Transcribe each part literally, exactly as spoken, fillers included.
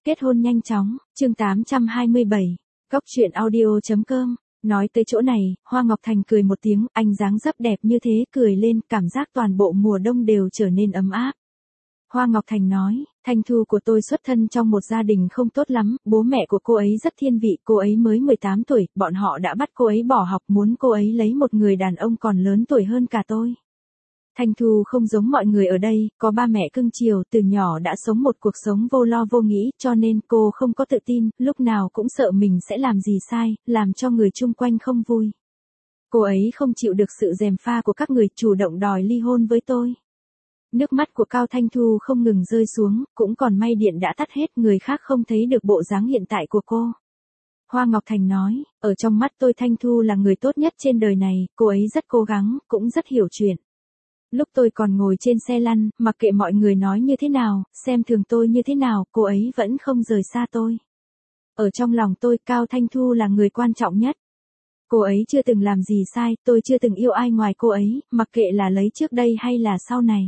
Kết hôn nhanh chóng, chương tám trăm hai mươi bảy, Góc truyện audio chấm com. Nói tới chỗ này, Hoa Ngọc Thành cười một tiếng, anh dáng dấp đẹp như thế, cười lên, cảm giác toàn bộ mùa đông đều trở nên ấm áp. Hoa Ngọc Thành nói, Thanh Thu của tôi xuất thân trong một gia đình không tốt lắm, bố mẹ của cô ấy rất thiên vị, cô ấy mới mười tám tuổi, bọn họ đã bắt cô ấy bỏ học, muốn cô ấy lấy một người đàn ông còn lớn tuổi hơn cả tôi. Thanh Thu không giống mọi người ở đây, có ba mẹ cưng chiều, từ nhỏ đã sống một cuộc sống vô lo vô nghĩ, cho nên cô không có tự tin, lúc nào cũng sợ mình sẽ làm gì sai, làm cho người chung quanh không vui. Cô ấy không chịu được sự gièm pha của các người, chủ động đòi ly hôn với tôi. Nước mắt của Cao Thanh Thu không ngừng rơi xuống, cũng còn may điện đã tắt hết, người khác không thấy được bộ dáng hiện tại của cô. Hoa Ngọc Thành nói, ở trong mắt tôi Thanh Thu là người tốt nhất trên đời này, cô ấy rất cố gắng, cũng rất hiểu chuyện. Lúc tôi còn ngồi trên xe lăn, mặc kệ mọi người nói như thế nào, xem thường tôi như thế nào, cô ấy vẫn không rời xa tôi. Ở trong lòng tôi, Cao Thanh Thu là người quan trọng nhất. Cô ấy chưa từng làm gì sai, tôi chưa từng yêu ai ngoài cô ấy, mặc kệ là lấy trước đây hay là sau này.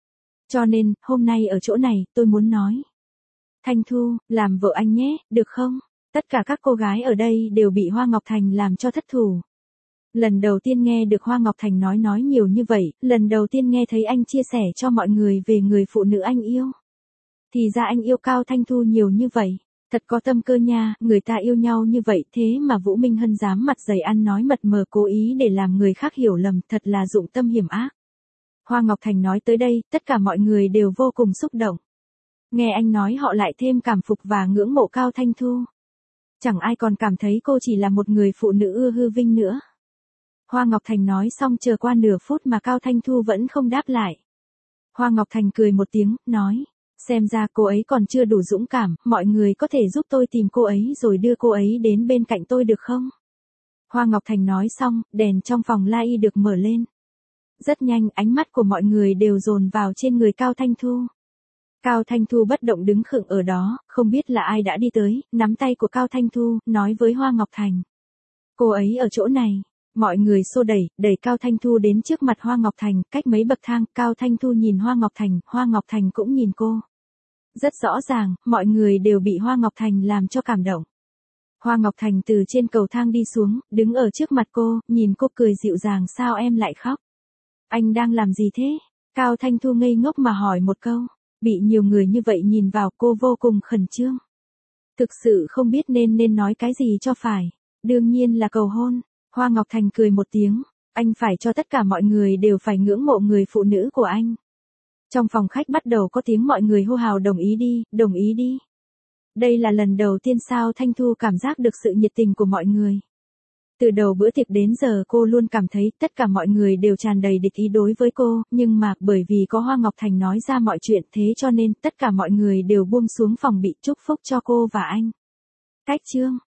Cho nên, hôm nay ở chỗ này, tôi muốn nói. Thanh Thu, làm vợ anh nhé, được không? Tất cả các cô gái ở đây đều bị Hoa Ngọc Thành làm cho thất thủ. Lần đầu tiên nghe được Hoa Ngọc Thành nói nói nhiều như vậy, lần đầu tiên nghe thấy anh chia sẻ cho mọi người về người phụ nữ anh yêu. Thì ra anh yêu Cao Thanh Thu nhiều như vậy, thật có tâm cơ nha, người ta yêu nhau như vậy thế mà Vũ Minh Hân dám mặt dày ăn nói mật mờ cố ý để làm người khác hiểu lầm, thật là dụng tâm hiểm ác. Hoa Ngọc Thành nói tới đây, tất cả mọi người đều vô cùng xúc động. Nghe anh nói họ lại thêm cảm phục và ngưỡng mộ Cao Thanh Thu. Chẳng ai còn cảm thấy cô chỉ là một người phụ nữ ưa hư vinh nữa. Hoa Ngọc Thành nói xong chờ qua nửa phút mà Cao Thanh Thu vẫn không đáp lại. Hoa Ngọc Thành cười một tiếng, nói, xem ra cô ấy còn chưa đủ dũng cảm, mọi người có thể giúp tôi tìm cô ấy rồi đưa cô ấy đến bên cạnh tôi được không? Hoa Ngọc Thành nói xong, đèn trong phòng La Y được mở lên. Rất nhanh, ánh mắt của mọi người đều dồn vào trên người Cao Thanh Thu. Cao Thanh Thu bất động đứng khựng ở đó, không biết là ai đã đi tới, nắm tay của Cao Thanh Thu, nói với Hoa Ngọc Thành. Cô ấy ở chỗ này. Mọi người xô đẩy, đẩy Cao Thanh Thu đến trước mặt Hoa Ngọc Thành, cách mấy bậc thang, Cao Thanh Thu nhìn Hoa Ngọc Thành, Hoa Ngọc Thành cũng nhìn cô. Rất rõ ràng, mọi người đều bị Hoa Ngọc Thành làm cho cảm động. Hoa Ngọc Thành từ trên cầu thang đi xuống, đứng ở trước mặt cô, nhìn cô cười dịu dàng, sao em lại khóc? Anh đang làm gì thế? Cao Thanh Thu ngây ngốc mà hỏi một câu, bị nhiều người như vậy nhìn vào, cô vô cùng khẩn trương. Thực sự không biết nên nên nói cái gì cho phải, đương nhiên là cầu hôn. Hoa Ngọc Thành cười một tiếng, anh phải cho tất cả mọi người đều phải ngưỡng mộ người phụ nữ của anh. Trong phòng khách bắt đầu có tiếng mọi người hô hào đồng ý đi, đồng ý đi. Đây là lần đầu tiên sao Thanh Thu cảm giác được sự nhiệt tình của mọi người. Từ đầu bữa tiệc đến giờ cô luôn cảm thấy tất cả mọi người đều tràn đầy địch ý đối với cô, nhưng mà bởi vì có Hoa Ngọc Thành nói ra mọi chuyện thế cho nên tất cả mọi người đều buông xuống phòng bị chúc phúc cho cô và anh. Cách chương